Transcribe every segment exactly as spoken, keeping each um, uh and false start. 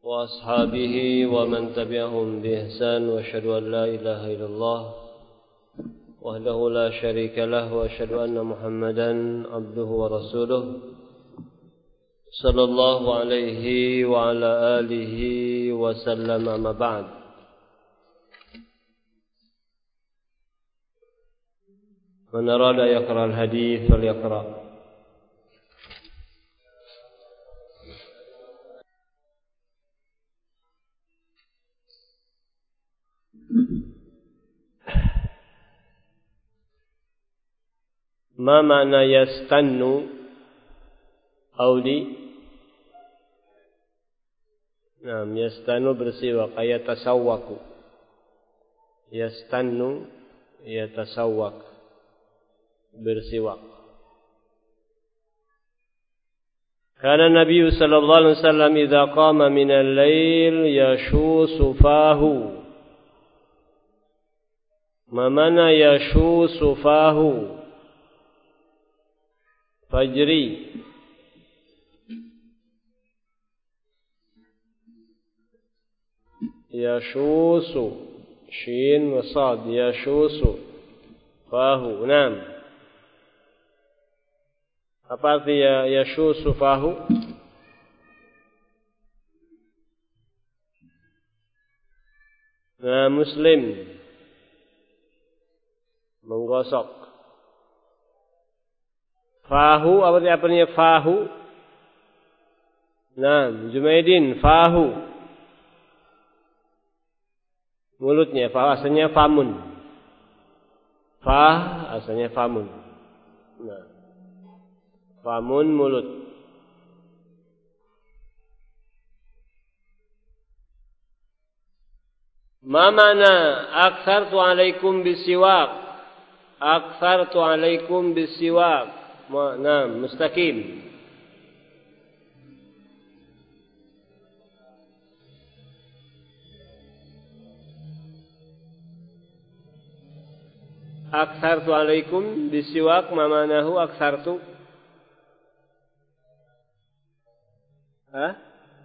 وأصحابه ومن تبعهم بإحسان وأشهد أن لا إله إلا الله وحده لا شريك له وأشهد أن محمدا عبده ورسوله صلى الله عليه وعلى آله وسلم. أما بعد. من أراد يقرأ الحديث فليقرأ. Ma makna yastannu Audi? Nah, yastannu bersiwak, ayatasawwaku. Yastannu yatasawwak, bersiwak. Kana Nabi sallallahu alaihi wasallam idza qama min al-lail yashusu fahu. Ma mana yashusu fahu? Fajri. Yashusu, shin wa sad, yashusu fahu. Naam. Apa arti ya yashusu fahu? Nah, Muslim menggosok. Fahu, apa artinya fahu? Nah, Jumaidin, fahu. Mulutnya, fahu asalnya famun. Fah asalnya famun. Nah, famun mulut. Ma mana aktsartu alaikum bisiwak? Aktsartu alaikum bisiwak. Nah, mustaqim. Aktsartu alaikum bisiwak, ma manahu aktsartu? Hah?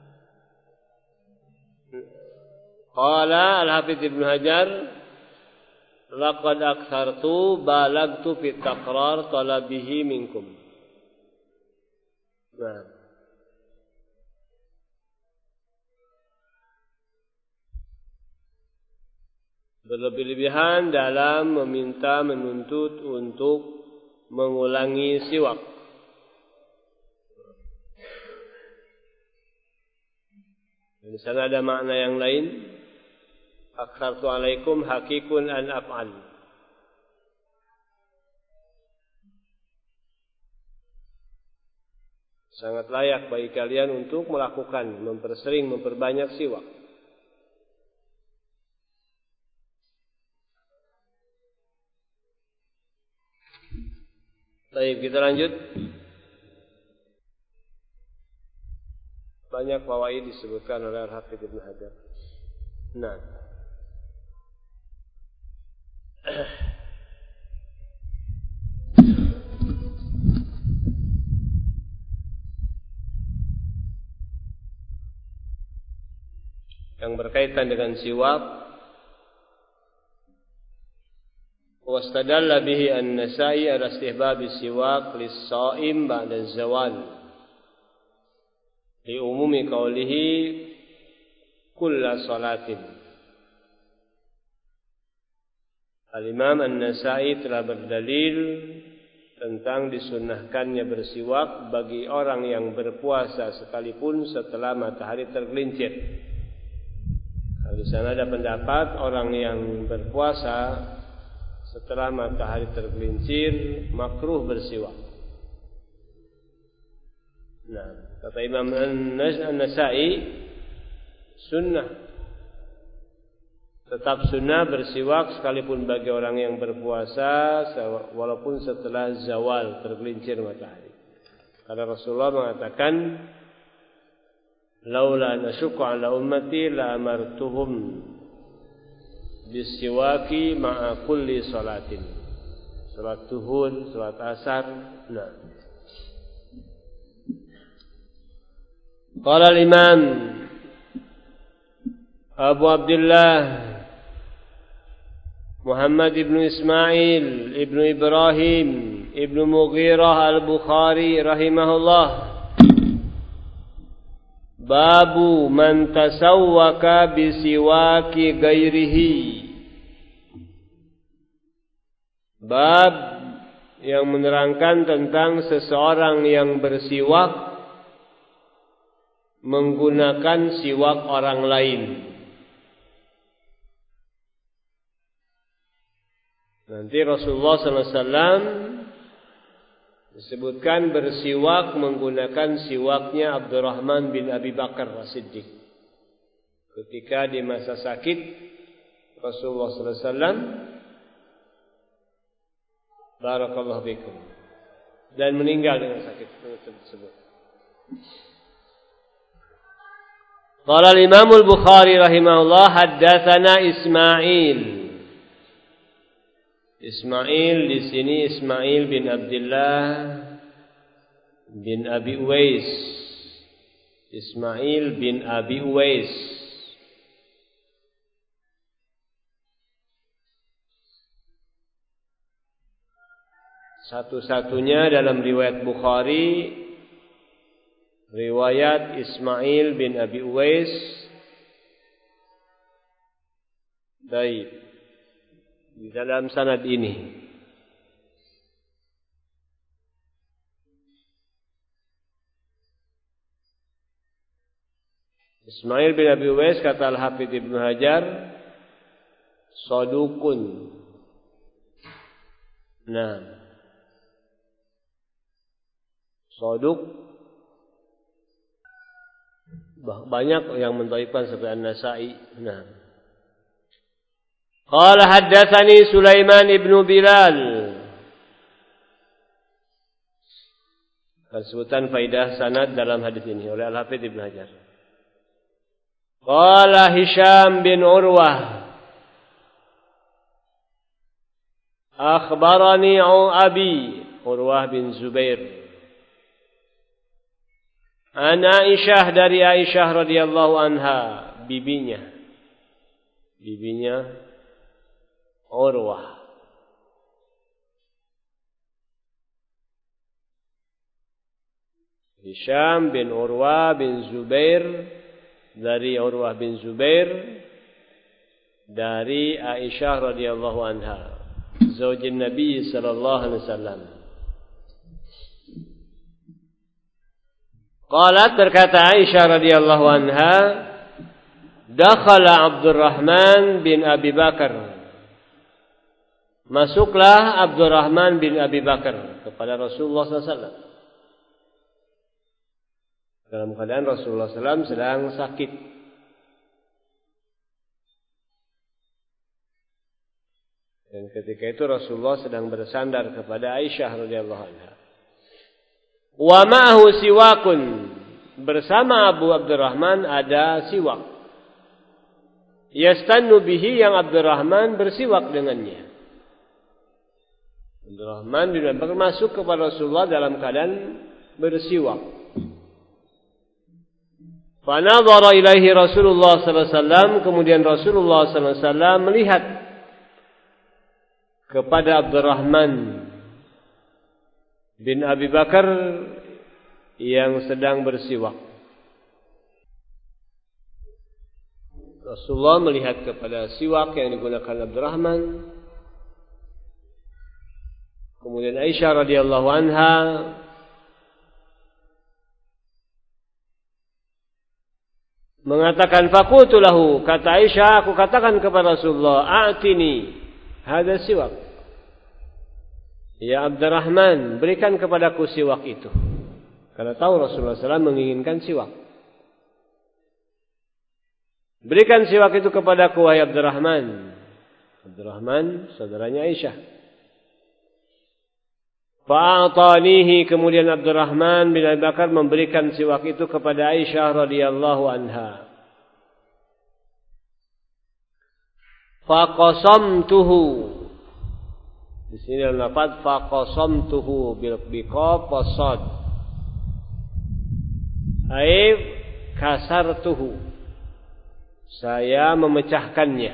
Qala Al-Hafidz Ibnu Hajar, laqad aktsartu balagtu fi taqrar talabihi minkum. Nah. Berlebih-lebihan dalam meminta menuntut untuk mengulangi siwak. Di sana ada makna yang lain. Aktsartu alaikum hakikun an af'al. Sangat layak bagi kalian untuk melakukan, mempersering, memperbanyak siwak. Baik, kita lanjut. Banyak fawaid disebutkan oleh Al-Hafidz Ibnu Hajar. Nah. Yang berkaitan dengan siwak, wastadalla bihi an-Nasa'i ala istihbab siwak lis-sha'im ba'da az-zawal li umumi qawlihi kulla salatin. Al-Imam An-Nasa'i telah berdalil tentang disunnahkannya bersiwak bagi orang yang berpuasa sekalipun setelah matahari tergelincir. Di sana ada pendapat orang yang berpuasa setelah matahari tergelincir makruh bersiwak. Nah, kata Imam An-Nasa'i, sunnah, tetap sunnah bersiwak sekalipun bagi orang yang berpuasa walaupun setelah zawal tergelincir matahari. Karena Rasulullah mengatakan, laula an asyqa ala ummati la amartuhum bisiwaki ma'a kulli salatin. Salat zuhur, salat asar. Nah. Qala al-Imam Abu Abdullah Muhammad ibnu Ismail ibnu Ibrahim ibnu Mughirah al-Bukhari rahimahullah. Babu man tasawwaka bisiwaki gairihi. Bab yang menerangkan tentang seseorang yang bersiwak menggunakan siwak orang lain. Nanti Rasulullah sallallahu alaihi wasallam disebutkan bersiwak menggunakan siwaknya Abdurrahman bin Abi Bakar As-Siddiq. Ketika di masa sakit Rasulullah sallallahu alaihi wasallam, barakallahu fikum, dan meninggal dengan sakit tersebut. Qala al-Imam al-Bukhari rahimahullah haddatsana Ismail. Ismail di sini Ismail bin Abdullah bin Abi Uwais. Ismail bin Abi Uwais. Satu-satunya dalam riwayat Bukhari riwayat Ismail bin Abi Uwais. Baik. Di dalam sanad ini Ismail bin Abi Uwais, kata Al-Hafidz Ibnu Hajar, sadukun. Nah, saduk banyak yang mendhaifkan seperti An-Nasa'i. Nah, qala haddatsani Sulaiman ibnu Bilal. Sebutan faidah sanad dalam hadis ini oleh Al-Hafidz Ibnu Hajar. Qala Hisham bin Urwah akhbarani Abi Urwah bin Zubair an Aisyah, dari Aisyah radhiyallahu anha, bibinya bibinya Urwah. Hisham bin Urwah bin Zubair, dari Urwah bin Zubair dari Aisyah radhiyallahu anha, zaujin Nabi sallallahu alaihi wasallam. Qalat, berkata Aisyah radhiyallahu anha, dakhala Abdurrahman bin Abi Bakar. Masuklah Abdurrahman bin Abi Bakar kepada Rasulullah sallallahu alaihi wasallam. Dalam keadaan Rasulullah sallallahu alaihi wasallam sedang sakit. Dan ketika itu Rasulullah sedang bersandar kepada Aisyah radhiyallahu anha. Wa ma'ahu siwakun. Bersama Abu Abdurrahman ada siwak. Yastannu bihi, yang Abdurrahman bersiwak dengannya. Abdurrahman bin Abi Bakar masuk kepada Rasulullah dalam keadaan bersiwak. Fa nadhara ilaihi Rasulullah sallallahu alaihi wasallam, kemudian Rasulullah sallallahu alaihi wasallam melihat kepada Abdurrahman bin Abi Bakar yang sedang bersiwak. Rasulullah melihat kepada siwak yang digunakan Abdurrahman. Kemudian Aisyah radhiyallahu anha mengatakan, faqultu lahu, kata Aisyah, aku katakan kepada Rasulullah, a'tini hadza siwak. Ya Abdurrahman, berikan kepadaku siwak itu. Karena tahu Rasulullah sallallahu alaihi wasallam menginginkan siwak. Berikan siwak itu kepadaku, wahai Abdurrahman. Abdurrahman saudaranya Aisyah. Fa'atanihi, kemudian Abdurrahman bin Abi Bakar memberikan siwak itu kepada Aisyah radhiyallahu anha. Faqasamtuhu. Di sini dalam lafaz faqasamtuhu bil biqaf wasad. Ai kasartuhu. Saya memecahkannya.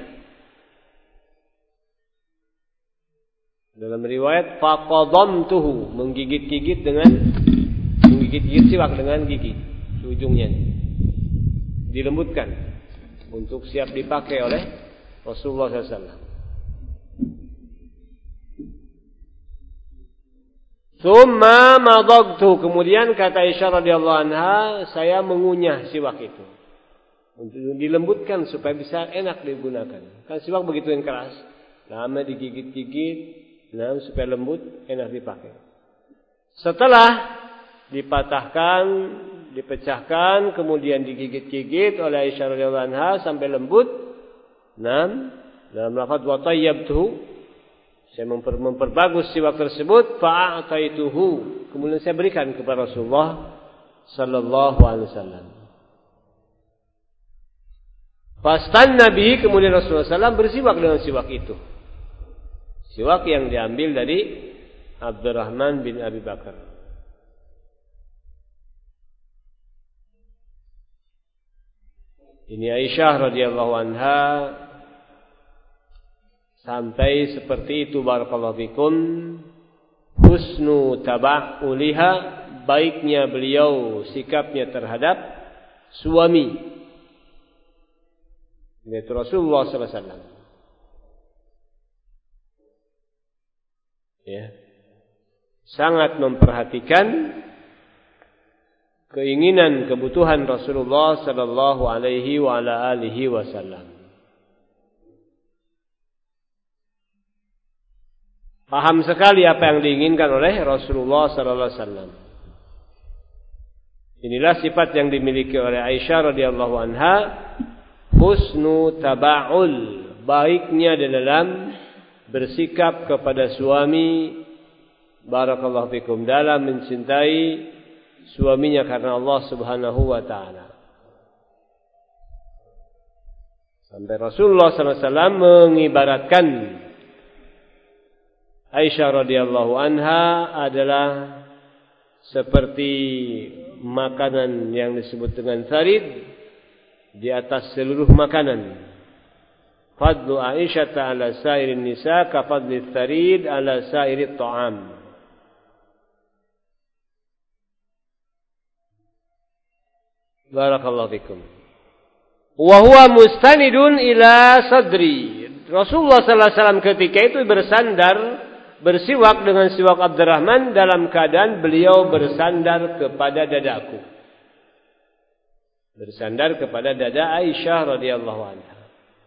Dalam riwayat faqadamtuhu, menggigit-gigit dengan menggigit-gigit siwak dengan gigi ujungnya. Dilembutkan untuk siap dipakai oleh Rasulullah sallallahu alaihi wasallam. Tsumma madagtu, kemudian kata Aisyah radhiyallahu anha, saya mengunyah siwak itu untuk dilembutkan supaya bisa enak digunakan. Kan siwak begitu yang keras, lama digigit-gigit, nah supaya lembut, enak dipakai. Setelah dipatahkan, dipecahkan, kemudian digigit-gigit oleh Aisyah radhiyallahu anha sampai lembut, nah dalam lafaz wa tayyabtuhu, saya memper, memperbagus siwak tersebut, fa'ataituhu, kemudian saya berikan kepada Rasulullah sallallahu alaihi wasallam. Fastan Nabi, kemudian Rasulullah sallallahu alaihi wasallam bersiwak dengan siwak itu. Siwak yang diambil dari Abdurrahman bin Abi Bakar. Ini Aisyah radhiyallahu anha sampai seperti itu, barakallahu fikum, husnu taba'uliha, baiknya beliau sikapnya terhadap suami, yaitu Rasulullah sallallahu alaihi wasallam. Ya, sangat memperhatikan keinginan kebutuhan Rasulullah sallallahu alaihi wa ala alihi wasallam. Paham sekali apa yang diinginkan oleh Rasulullah sallallahu alaihi wasallam. Inilah sifat yang dimiliki oleh Aisyah radhiyallahu anha, husnu taba'ul, baiknya di dalam bersikap kepada suami, barakallahu fikum, dalam mencintai suaminya karena Allah Subhanahu wa taala. Sampai Rasulullah sallallahu alaihi wasallam mengibaratkan Aisyah radhiyallahu anha adalah seperti makanan yang disebut dengan tharid di atas seluruh makanan. Fadlu Aisyah ala sairin nisa ka fadli tharid ala sairit ta'am. Barakallahu fikum. Wa huwa mustanidun ila sadri. Rasulullah sallallahu alaihi wasallam ketika itu bersandar, bersiwak dengan siwak Abdurrahman dalam keadaan beliau bersandar kepada dadaku. Bersandar kepada dada Aisyah radhiyallahu anha.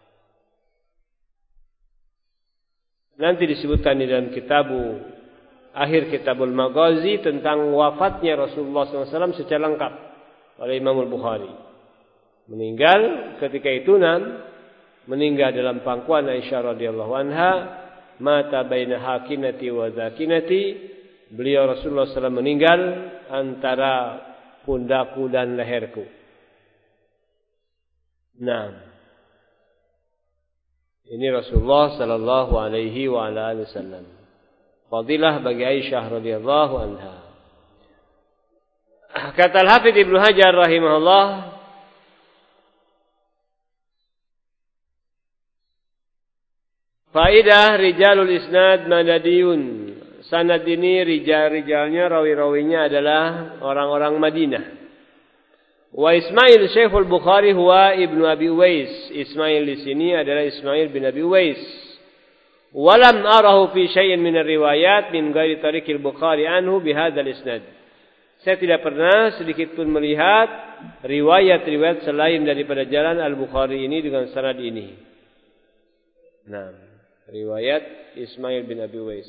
Nanti disebutkan di dalam kitabu, akhir Kitabul Maghazi, tentang wafatnya Rasulullah sallallahu alaihi wasallam secara lengkap oleh Imam Al-Bukhari. Meninggal ketika itu, nam, meninggal dalam pangkuan Aisyah radhiyallahu anha. Mata baina hakinati wa zakinati, beliau Rasulullah sallallahu alaihi wasallam meninggal antara pundaku dan leherku. Nah, ini Rasulullah sallallahu alaihi wa ala alihi wasallam. Fadilah bagi Aisyah radhiyallahu anha. Kata Al-Hafidz Ibnu Hajar rahimahullah, faidah rijalul isnad madadiyun. Sanad ini rijal-rijalnya, rawi-rawinya adalah orang-orang Madinah. Wa Ismail Syekhul Bukhari huwa Ibnu Abi Uwais. Ismail di sini adalah Ismail bin Abi Uwais. Walam arahu fi syai'in min riwayat min ghairi tariqil Bukhari anhu bihadzal isnad. Saya tidak pernah sedikit pun melihat riwayat-riwayat selain daripada jalan Al-Bukhari ini dengan sanad ini. Nah, riwayat Ismail bin Abi Uwais.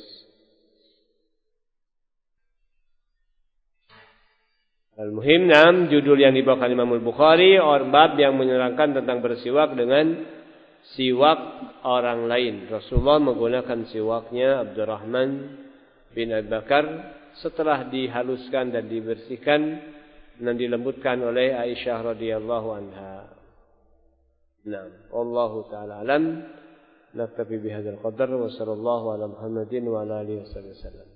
Al-Muhim, nam, judul yang dibawakan Imam Al-Bukhari, bab yang menerangkan tentang bersiwak dengan siwak orang lain. Rasulullah menggunakan siwaknya Abdurrahman bin Abi Bakar setelah dihaluskan dan dibersihkan dan dilembutkan oleh Aisyah radhiyallahu anha. Naam, wallahu taala alam. Naktabi bihadzal qadar wa sallallahu ala Muhammadin wa ala alihi wasallam.